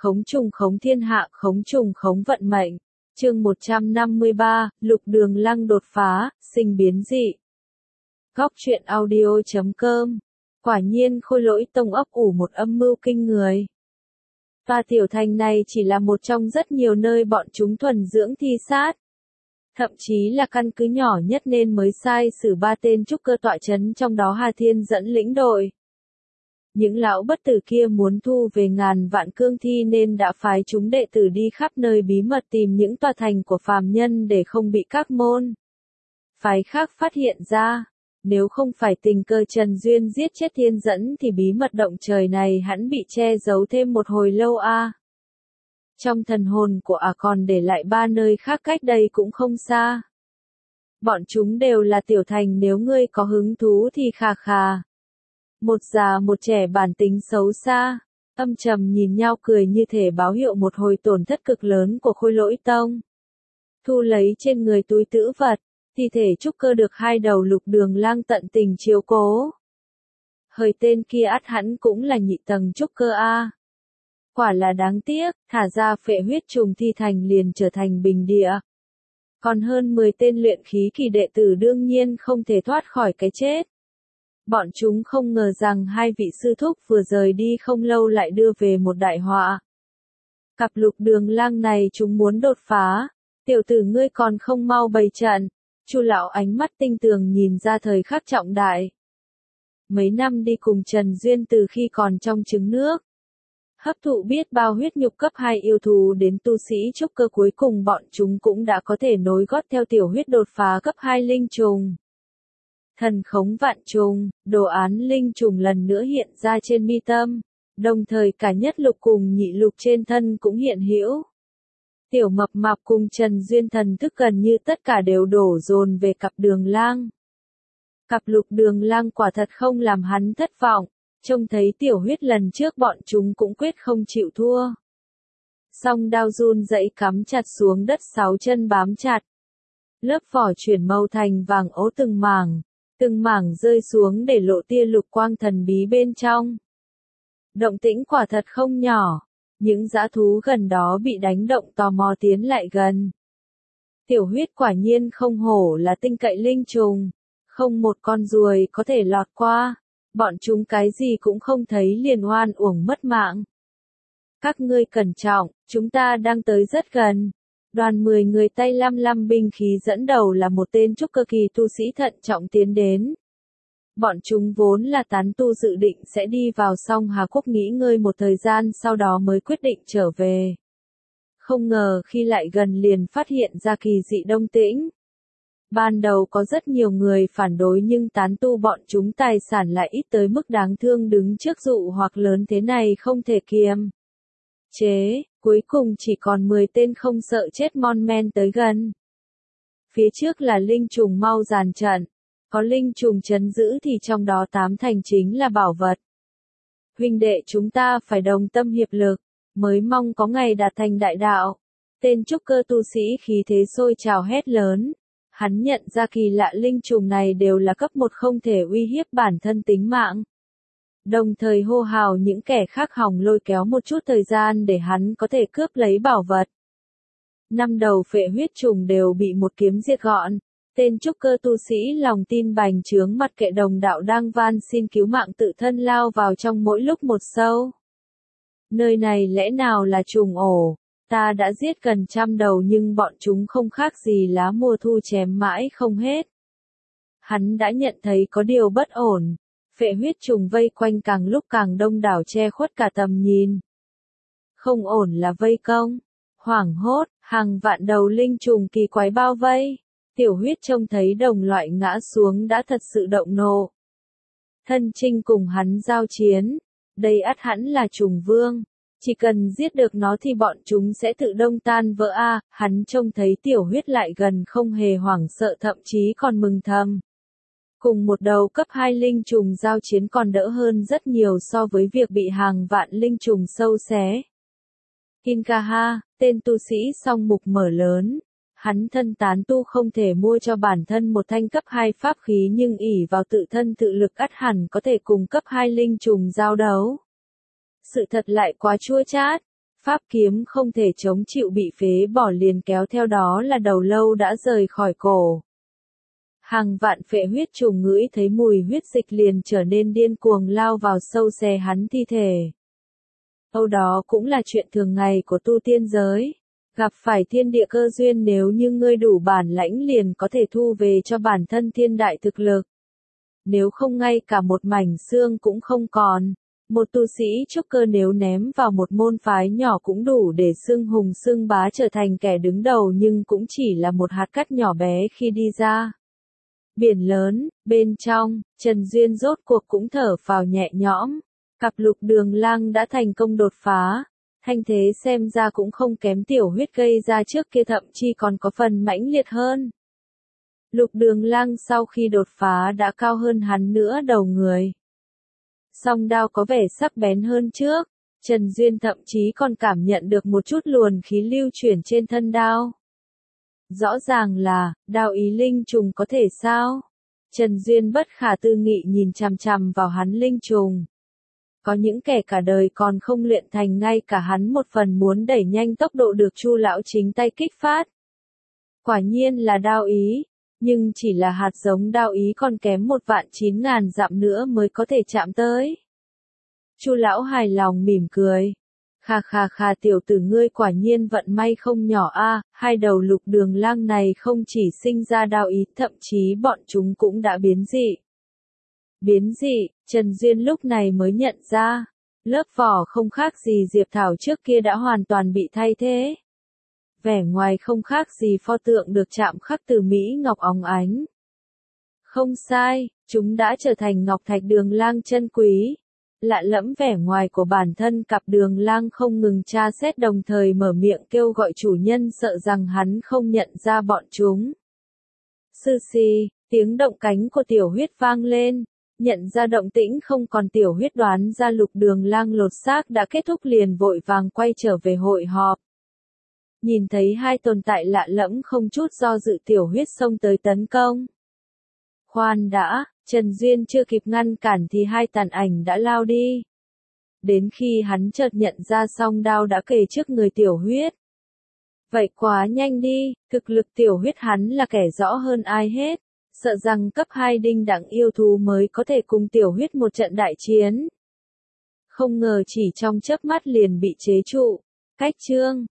Khống trùng khống thiên hạ, khống trùng khống vận mệnh. Chương 153, Lục Đường Lăng đột phá, sinh biến dị. Góc truyện audio.com. Quả nhiên Khôi Lỗi Tông ấp ủ một âm mưu kinh người. Và tiểu thành này chỉ là một trong rất nhiều nơi bọn chúng thuần dưỡng thi sát. Thậm chí là căn cứ nhỏ nhất nên mới sai xử 3 tên trúc cơ tọa chấn, trong đó Hà Thiên dẫn lĩnh đội. Những lão bất tử kia muốn thu về ngàn vạn cương thi nên đã phái chúng đệ tử đi khắp nơi bí mật tìm những tòa thành của phàm nhân để không bị các môn phái khác phát hiện ra. Nếu không phải tình cờ Trần Duyên giết chết Thiên dẫn thì bí mật động trời này hẳn bị che giấu thêm một hồi lâu a. Trong thần hồn của còn để lại 3 nơi khác cách đây cũng không xa. Bọn chúng đều là tiểu thành, nếu ngươi có hứng thú thì khà khà. Một già một trẻ bản tính xấu xa, âm trầm nhìn nhau cười như thể báo hiệu một hồi tổn thất cực lớn của Khôi Lỗi Tông. Thu lấy trên người túi trữ vật, thi thể trúc cơ được 2 đầu Lục Đường Lang tận tình chiếu cố. Hời tên kia ắt hẳn cũng là nhị tầng trúc cơ a. Quả là đáng tiếc, thả ra phệ huyết trùng thi thành liền trở thành bình địa. Còn hơn 10 tên luyện khí kỳ đệ tử đương nhiên không thể thoát khỏi cái chết. Bọn chúng không ngờ rằng 2 vị sư thúc vừa rời đi không lâu lại đưa về một đại họa. Cặp Lục Đường Lang này chúng muốn đột phá, tiểu tử ngươi còn không mau bày trận. Chu lão ánh mắt tinh tường nhìn ra thời khắc trọng đại. Mấy năm đi cùng Trần Duyên từ khi còn trong trứng nước, hấp thụ biết bao huyết nhục cấp 2 yêu thú đến tu sĩ trúc cơ, cuối cùng bọn chúng cũng đã có thể nối gót theo tiểu huyết đột phá cấp 2 linh trùng. Thần khống vạn trùng, đồ án linh trùng lần nữa hiện ra trên mi tâm, đồng thời cả nhất lục cùng nhị lục trên thân cũng hiện hữu. Tiểu mập mạp cùng Trần Duyên thần thức gần như tất cả đều đổ dồn về cặp Đường Lang. Cặp Lục Đường Lang quả thật không làm hắn thất vọng, trông thấy tiểu huyết lần trước bọn chúng cũng quyết không chịu thua. Song đao run dậy cắm chặt xuống đất, 6 chân bám chặt. Lớp vỏ chuyển màu thành vàng ố từng mảng rơi xuống để lộ tia lục quang thần bí bên trong. Động tĩnh quả thật không nhỏ. Những dã thú gần đó bị đánh động tò mò tiến lại gần. Tiểu huyết quả nhiên không hổ là tinh cậy linh trùng, không một con ruồi có thể lọt qua, bọn chúng cái gì cũng không thấy liền oan uổng mất mạng. Các ngươi cẩn trọng, chúng ta đang tới rất gần. Đoàn 10 người tay lăm binh khí dẫn đầu là một tên trúc cơ kỳ tu sĩ thận trọng tiến đến. Bọn chúng vốn là tán tu dự định sẽ đi vào Song Hà Quốc nghỉ ngơi một thời gian sau đó mới quyết định trở về. Không ngờ khi lại gần liền phát hiện ra kỳ dị động tĩnh. Ban đầu có rất nhiều người phản đối nhưng tán tu bọn chúng tài sản lại ít tới mức đáng thương, đứng trước dụ hoặc lớn thế này không thể kiềm chế, cuối cùng chỉ còn 10 tên không sợ chết mon men tới gần. Phía trước là linh trùng mau dàn trận. Có linh trùng trấn giữ thì trong đó 8 thành chính là bảo vật. Huynh đệ chúng ta phải đồng tâm hiệp lực, mới mong có ngày đạt thành đại đạo. Tên trúc cơ tu sĩ khí thế sôi trào hét lớn. Hắn nhận ra kỳ lạ linh trùng này đều là cấp 1 không thể uy hiếp bản thân tính mạng. Đồng thời hô hào những kẻ khác hòng lôi kéo một chút thời gian để hắn có thể cướp lấy bảo vật. 5 đầu phệ huyết trùng đều bị một kiếm diệt gọn. Tên trúc cơ tu sĩ lòng tin bành trướng, mặt kệ đồng đạo đang van xin cứu mạng tự thân lao vào trong mỗi lúc một sâu. Nơi này lẽ nào là trùng ổ? Ta đã giết gần 100 đầu nhưng bọn chúng không khác gì lá mùa thu chém mãi không hết. Hắn đã nhận thấy có điều bất ổn. Phệ huyết trùng vây quanh càng lúc càng đông đảo, che khuất cả tầm nhìn. Không ổn là vây công. Hoảng hốt, hàng vạn đầu linh trùng kỳ quái bao vây. Tiểu huyết trông thấy đồng loại ngã xuống đã thật sự động nộ. Thân chinh cùng hắn giao chiến. Đây ắt hẳn là trùng vương. Chỉ cần giết được nó thì bọn chúng sẽ tự đông tan vỡ a. Hắn trông thấy tiểu huyết lại gần không hề hoảng sợ, thậm chí còn mừng thầm. Cùng một đầu cấp 2 linh trùng giao chiến còn đỡ hơn rất nhiều so với việc bị hàng vạn linh trùng sâu xé. Kinkaha, tên tu sĩ song mục mở lớn. Hắn thân tán tu không thể mua cho bản thân một thanh cấp 2 pháp khí nhưng ỷ vào tự thân tự lực ắt hẳn có thể cùng cấp 2 linh trùng giao đấu. Sự thật lại quá chua chát. Pháp kiếm không thể chống chịu bị phế bỏ liền kéo theo đó là đầu lâu đã rời khỏi cổ. Hàng vạn phệ huyết trùng ngửi thấy mùi huyết dịch liền trở nên điên cuồng lao vào sâu xé hắn thi thể. Âu đó cũng là chuyện thường ngày của tu tiên giới. Gặp phải thiên địa cơ duyên nếu như ngươi đủ bản lãnh liền có thể thu về cho bản thân thiên đại thực lực. Nếu không ngay cả một mảnh xương cũng không còn. Một tu sĩ trúc cơ nếu ném vào một môn phái nhỏ cũng đủ để xưng hùng xưng bá trở thành kẻ đứng đầu nhưng cũng chỉ là một hạt cát nhỏ bé khi đi ra biển lớn, bên trong, Trần Duyên rốt cuộc cũng thở phào nhẹ nhõm. Cặp Lục Đường Lang đã thành công đột phá. Thanh thế xem ra cũng không kém tiểu huyết gây ra trước kia, thậm chí còn có phần mãnh liệt hơn. Lục Đường Lang sau khi đột phá đã cao hơn hắn nữa đầu người. Song đao có vẻ sắc bén hơn trước. Trần Duyên thậm chí còn cảm nhận được một chút luồn khí lưu chuyển trên thân đao. Rõ ràng là, đao ý linh trùng có thể sao? Trần Duyên bất khả tư nghị nhìn chằm chằm vào hắn linh trùng. Có những kẻ cả đời còn không luyện thành, ngay cả hắn một phần muốn đẩy nhanh tốc độ được Chu lão chính tay kích phát. Quả nhiên là đao ý, nhưng chỉ là hạt giống đao ý còn kém 1.900.000 dặm nữa mới có thể chạm tới. Chu lão hài lòng mỉm cười. Kha tiểu tử ngươi quả nhiên vận may không nhỏ a, hai đầu Lục Đường Lang này không chỉ sinh ra đao ý, thậm chí bọn chúng cũng đã biến dị. Biến dị, Trần Duyên lúc này mới nhận ra, lớp vỏ không khác gì diệp thảo trước kia đã hoàn toàn bị thay thế. Vẻ ngoài không khác gì pho tượng được chạm khắc từ mỹ ngọc óng ánh. Không sai, chúng đã trở thành ngọc thạch Đường Lang chân quý. Lạ lẫm vẻ ngoài của bản thân, cặp Đường Lang không ngừng tra xét đồng thời mở miệng kêu gọi chủ nhân, sợ rằng hắn không nhận ra bọn chúng. Sư xì, tiếng động cánh của tiểu huyết vang lên. Nhận ra động tĩnh không còn, tiểu huyết đoán ra Lục Đường Lang lột xác đã kết thúc liền vội vàng quay trở về hội họp. Nhìn thấy hai tồn tại lạ lẫm không chút do dự, tiểu huyết xông tới tấn công. Khoan đã, Trần Duyên chưa kịp ngăn cản thì hai tàn ảnh đã lao đi. Đến khi hắn chợt nhận ra song đao đã kề trước người tiểu huyết. Vậy quá nhanh đi, thực lực tiểu huyết hắn là kẻ rõ hơn ai hết. Sợ rằng cấp 2 đinh đẳng yêu thú mới có thể cùng tiểu huyết một trận đại chiến. Không ngờ chỉ trong chớp mắt liền bị chế trụ. Cách chương